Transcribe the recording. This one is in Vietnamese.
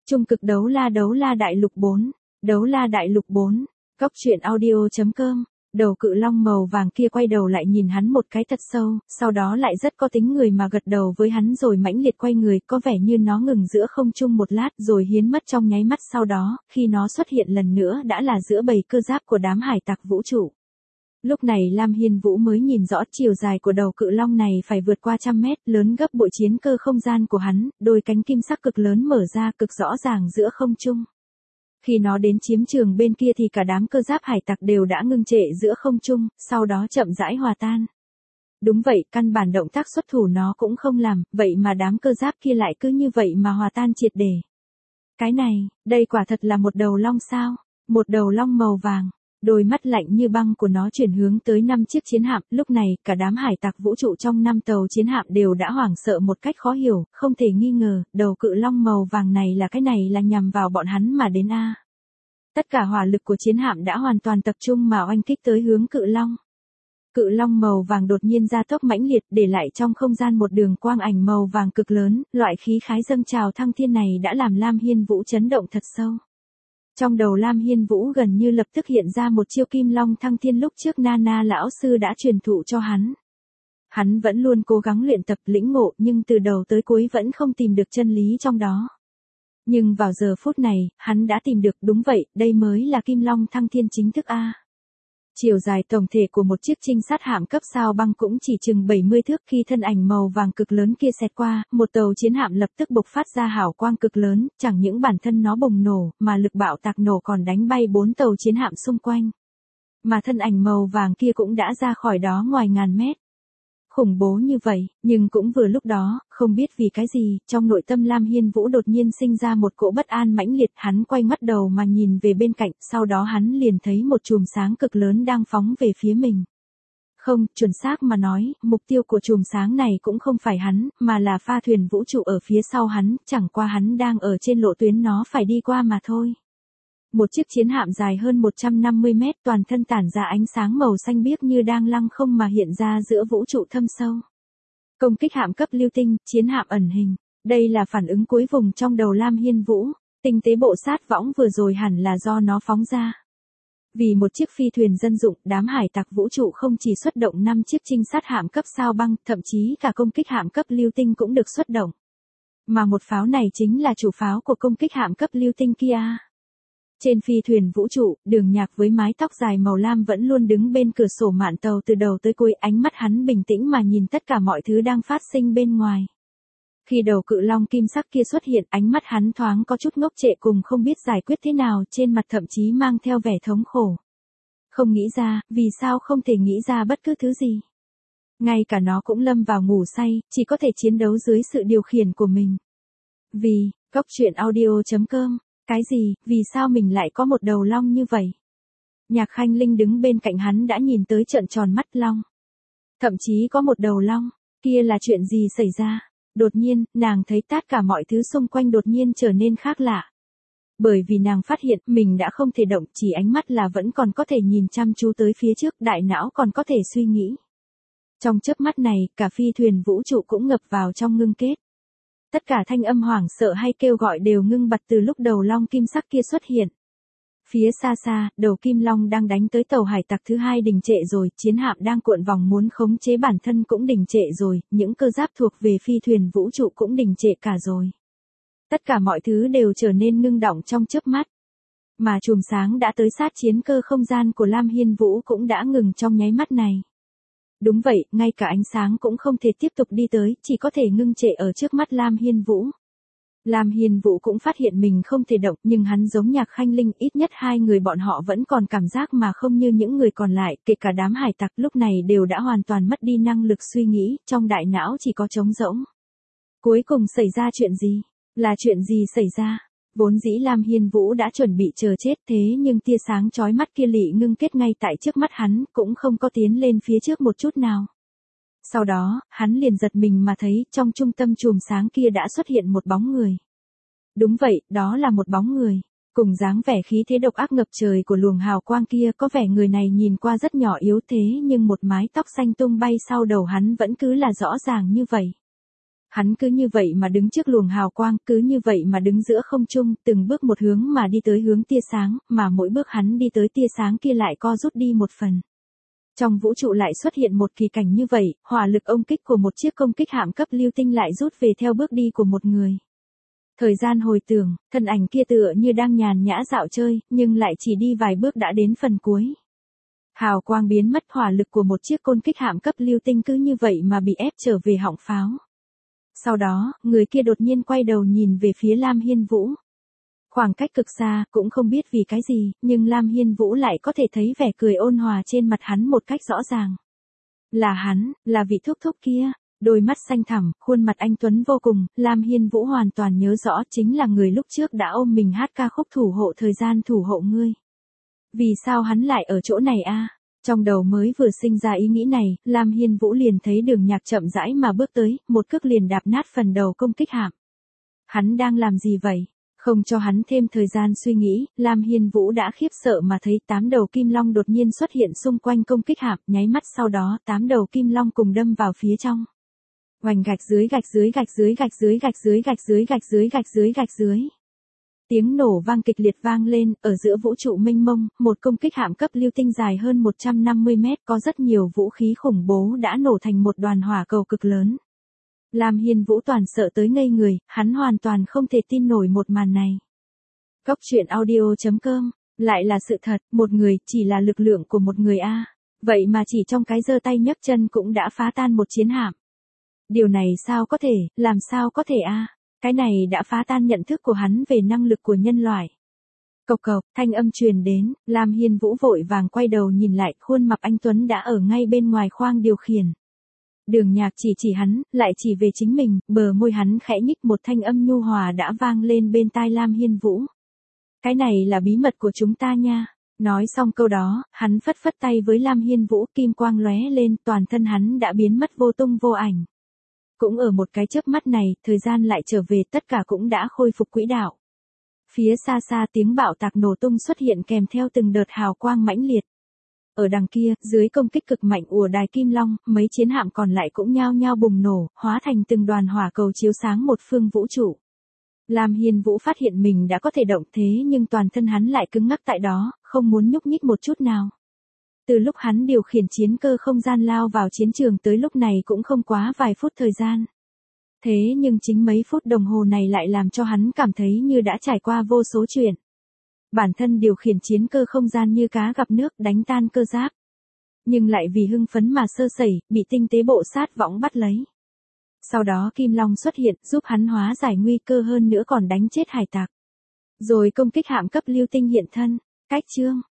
Trung cực đấu la đại lục 4, đấu la đại lục 4, Cóc truyện audio.com. Đầu cự long màu vàng kia quay đầu lại nhìn hắn một cái thật sâu, sau đó lại rất có tính người mà gật đầu với hắn rồi mãnh liệt quay người, có vẻ như nó ngừng giữa không trung một lát rồi hiến mất trong nháy mắt, sau đó, khi nó xuất hiện lần nữa đã là giữa bầy cơ giáp của đám hải tặc vũ trụ. Lúc này Lam Hiên Vũ mới nhìn rõ chiều dài của đầu cự long này phải vượt qua 100 mét, lớn gấp bội chiến cơ không gian của hắn, đôi cánh kim sắc cực lớn mở ra cực rõ ràng giữa không trung. Khi nó đến chiếm trường bên kia thì cả đám cơ giáp hải tặc đều đã ngưng trệ giữa không trung, sau đó chậm rãi hòa tan. Đúng vậy, căn bản động tác xuất thủ nó cũng không làm, vậy mà đám cơ giáp kia lại cứ như vậy mà hòa tan triệt để. Cái này, đây quả thật là một đầu long sao? Một đầu long màu vàng. Đôi mắt lạnh như băng của nó chuyển hướng tới 5 chiếc chiến hạm, lúc này, cả đám hải tặc vũ trụ trong 5 tàu chiến hạm đều đã hoảng sợ một cách khó hiểu, không thể nghi ngờ, đầu cự long màu vàng này là nhằm vào bọn hắn mà đến a. Tất cả hỏa lực của chiến hạm đã hoàn toàn tập trung mà oanh kích tới hướng cự long. Cự long màu vàng đột nhiên ra tốc mãnh liệt, để lại trong không gian một đường quang ảnh màu vàng cực lớn, loại khí khái dâng trào thăng thiên này đã làm Lam Hiên Vũ chấn động thật sâu. Trong đầu Lam Hiên Vũ gần như lập tức hiện ra một chiêu kim long thăng thiên lúc trước Nana lão sư đã truyền thụ cho hắn. Hắn vẫn luôn cố gắng luyện tập lĩnh ngộ nhưng từ đầu tới cuối vẫn không tìm được chân lý trong đó. Nhưng vào giờ phút này, hắn đã tìm được, đúng vậy, đây mới là kim long thăng thiên chính thức a. Chiều dài tổng thể của một chiếc trinh sát hạm cấp sao băng cũng chỉ chừng 70 thước, khi thân ảnh màu vàng cực lớn kia xẹt qua, một tàu chiến hạm lập tức bộc phát ra hào quang cực lớn, chẳng những bản thân nó bùng nổ, mà lực bạo tạc nổ còn đánh bay 4 tàu chiến hạm xung quanh. Mà thân ảnh màu vàng kia cũng đã ra khỏi đó ngoài ngàn mét. Khủng bố như vậy, nhưng cũng vừa lúc đó, không biết vì cái gì, trong nội tâm Lam Hiên Vũ đột nhiên sinh ra một cỗ bất an mãnh liệt, hắn quay mắt đầu mà nhìn về bên cạnh, sau đó hắn liền thấy một chùm sáng cực lớn đang phóng về phía mình. Không, chuẩn xác mà nói, mục tiêu của chùm sáng này cũng không phải hắn, mà là pha thuyền vũ trụ ở phía sau hắn, chẳng qua hắn đang ở trên lộ tuyến nó phải đi qua mà thôi. Một chiếc chiến hạm dài hơn 150 mét, toàn thân tản ra ánh sáng màu xanh biếc như đang lăng không mà hiện ra giữa vũ trụ thâm sâu. Công kích hạm cấp lưu tinh, chiến hạm ẩn hình. Đây là phản ứng cuối vùng trong đầu Lam Hiên Vũ. Tinh tế bộ sát võng vừa rồi hẳn là do nó phóng ra. Vì một chiếc phi thuyền dân dụng, đám hải tặc vũ trụ không chỉ xuất động 5 chiếc trinh sát hạm cấp sao băng, thậm chí cả công kích hạm cấp lưu tinh cũng được xuất động. Mà một pháo này chính là chủ pháo của công kích hạm cấp lưu tinh kia. Trên phi thuyền vũ trụ, Đường Nhạc với mái tóc dài màu lam vẫn luôn đứng bên cửa sổ mạn tàu từ đầu tới cuối, ánh mắt hắn bình tĩnh mà nhìn tất cả mọi thứ đang phát sinh bên ngoài. Khi đầu cự long kim sắc kia xuất hiện, ánh mắt hắn thoáng có chút ngốc trệ cùng không biết giải quyết thế nào, trên mặt thậm chí mang theo vẻ thống khổ. Không nghĩ ra, vì sao không thể nghĩ ra bất cứ thứ gì. Ngay cả nó cũng lâm vào ngủ say, chỉ có thể chiến đấu dưới sự điều khiển của mình. Vì, Cóc truyện audio.com. Cái gì, vì sao mình lại có một đầu long như vậy? Nhạc Khanh Linh đứng bên cạnh hắn đã nhìn tới trợn tròn mắt long. Thậm chí có một đầu long, kia là chuyện gì xảy ra? Đột nhiên, nàng thấy tất cả mọi thứ xung quanh đột nhiên trở nên khác lạ. Bởi vì nàng phát hiện mình đã không thể động, chỉ ánh mắt là vẫn còn có thể nhìn chăm chú tới phía trước, đại não còn có thể suy nghĩ. Trong chớp mắt này, cả phi thuyền vũ trụ cũng ngập vào trong ngưng kết. Tất cả thanh âm hoảng sợ hay kêu gọi đều ngưng bặt từ lúc đầu long kim sắc kia xuất hiện. Phía xa xa, đầu kim long đang đánh tới tàu hải tặc thứ hai đình trệ rồi, chiến hạm đang cuộn vòng muốn khống chế bản thân cũng đình trệ rồi, những cơ giáp thuộc về phi thuyền vũ trụ cũng đình trệ cả rồi. Tất cả mọi thứ đều trở nên ngưng đọng trong chớp mắt. Mà chùm sáng đã tới sát chiến cơ không gian của Lam Hiên Vũ cũng đã ngừng trong nháy mắt này. Đúng vậy, ngay cả ánh sáng cũng không thể tiếp tục đi tới, chỉ có thể ngưng trệ ở trước mắt Lam Hiên Vũ. Lam Hiên Vũ cũng phát hiện mình không thể động, nhưng hắn giống Nhạc Khanh Linh, ít nhất hai người bọn họ vẫn còn cảm giác mà không như những người còn lại, kể cả đám hải tặc lúc này đều đã hoàn toàn mất đi năng lực suy nghĩ, trong đại não chỉ có trống rỗng. Cuối cùng xảy ra chuyện gì? Là chuyện gì xảy ra? Vốn dĩ Lam Hiên Vũ đã chuẩn bị chờ chết, thế nhưng tia sáng chói mắt kia lị ngưng kết ngay tại trước mắt hắn, cũng không có tiến lên phía trước một chút nào. Sau đó, hắn liền giật mình mà thấy, trong trung tâm chùm sáng kia đã xuất hiện một bóng người. Đúng vậy, đó là một bóng người. Cùng dáng vẻ khí thế độc ác ngập trời của luồng hào quang kia, có vẻ người này nhìn qua rất nhỏ yếu thế nhưng một mái tóc xanh tung bay sau đầu hắn vẫn cứ là rõ ràng như vậy. Hắn cứ như vậy mà đứng trước luồng hào quang, cứ như vậy mà đứng giữa không trung, từng bước một hướng mà đi tới hướng tia sáng, mà mỗi bước hắn đi tới tia sáng kia lại co rút đi một phần. Trong vũ trụ lại xuất hiện một kỳ cảnh như vậy, hỏa lực ông kích của một chiếc công kích hạm cấp lưu tinh lại rút về theo bước đi của một người. Thời gian hồi tưởng, thân ảnh kia tựa như đang nhàn nhã dạo chơi, nhưng lại chỉ đi vài bước đã đến phần cuối. Hào quang biến mất, hỏa lực của một chiếc côn kích hạm cấp lưu tinh cứ như vậy mà bị ép trở về họng pháo. Sau đó, người kia đột nhiên quay đầu nhìn về phía Lam Hiên Vũ. Khoảng cách cực xa, cũng không biết vì cái gì, nhưng Lam Hiên Vũ lại có thể thấy vẻ cười ôn hòa trên mặt hắn một cách rõ ràng. Là hắn, là vị thúc thúc kia. Đôi mắt xanh thẳm, khuôn mặt anh tuấn vô cùng, Lam Hiên Vũ hoàn toàn nhớ rõ chính là người lúc trước đã ôm mình hát ca khúc thủ hộ thời gian thủ hộ ngươi. Vì sao hắn lại ở chỗ này a? Trong đầu mới vừa sinh ra ý nghĩ này, Lam Hiên Vũ liền thấy Đường Nhạc chậm rãi mà bước tới, một cước liền đạp nát phần đầu công kích hạm. Hắn đang làm gì vậy? Không cho hắn thêm thời gian suy nghĩ, Lam Hiên Vũ đã khiếp sợ mà thấy 8 đầu kim long đột nhiên xuất hiện xung quanh công kích hạm, nháy mắt sau đó 8 đầu kim long cùng đâm vào phía trong. Oành gạch dưới gạch dưới gạch dưới gạch dưới gạch dưới gạch dưới gạch dưới gạch dưới gạch dưới. Tiếng nổ vang kịch liệt vang lên, ở giữa vũ trụ mênh mông, một công kích hạm cấp lưu tinh dài hơn 150 mét có rất nhiều vũ khí khủng bố đã nổ thành một đoàn hỏa cầu cực lớn. Lam Hiên Vũ toàn sợ tới ngây người, hắn hoàn toàn không thể tin nổi một màn này. Cốc truyện audio.com, lại là sự thật, một người, chỉ là lực lượng của một người a. Vậy mà chỉ trong cái giơ tay nhấc chân cũng đã phá tan một chiến hạm. Điều này sao có thể, làm sao có thể a? Cái này đã phá tan nhận thức của hắn về năng lực của nhân loại. Cộc cộc, thanh âm truyền đến, Lam Hiên Vũ vội vàng quay đầu nhìn lại, khuôn mặt anh tuấn đã ở ngay bên ngoài khoang điều khiển. Đường Nhạc chỉ hắn, lại chỉ về chính mình, bờ môi hắn khẽ nhích, một thanh âm nhu hòa đã vang lên bên tai Lam Hiên Vũ. Cái này là bí mật của chúng ta nha. Nói xong câu đó, hắn phất phất tay với Lam Hiên Vũ, kim quang lóe lên, toàn thân hắn đã biến mất vô tung vô ảnh. Cũng ở một cái chớp mắt này, thời gian lại trở về, tất cả cũng đã khôi phục quỹ đạo. Phía xa xa tiếng bạo tạc nổ tung xuất hiện kèm theo từng đợt hào quang mãnh liệt. Ở đằng kia, dưới công kích cực mạnh của đài Kim Long, mấy chiến hạm còn lại cũng nhao nhao bùng nổ, hóa thành từng đoàn hỏa cầu chiếu sáng một phương vũ trụ. Lam Hiên Vũ phát hiện mình đã có thể động thế nhưng toàn thân hắn lại cứng ngắc tại đó, không muốn nhúc nhích một chút nào. Từ lúc hắn điều khiển chiến cơ không gian lao vào chiến trường tới lúc này cũng không quá vài phút thời gian. Thế nhưng chính mấy phút đồng hồ này lại làm cho hắn cảm thấy như đã trải qua vô số chuyện. Bản thân điều khiển chiến cơ không gian như cá gặp nước, đánh tan cơ giáp. Nhưng lại vì hưng phấn mà sơ sẩy, bị tinh tế bộ sát võng bắt lấy. Sau đó Kim Long xuất hiện, giúp hắn hóa giải nguy cơ, hơn nữa còn đánh chết hải tặc. Rồi công kích hạm cấp lưu tinh hiện thân. Cách chương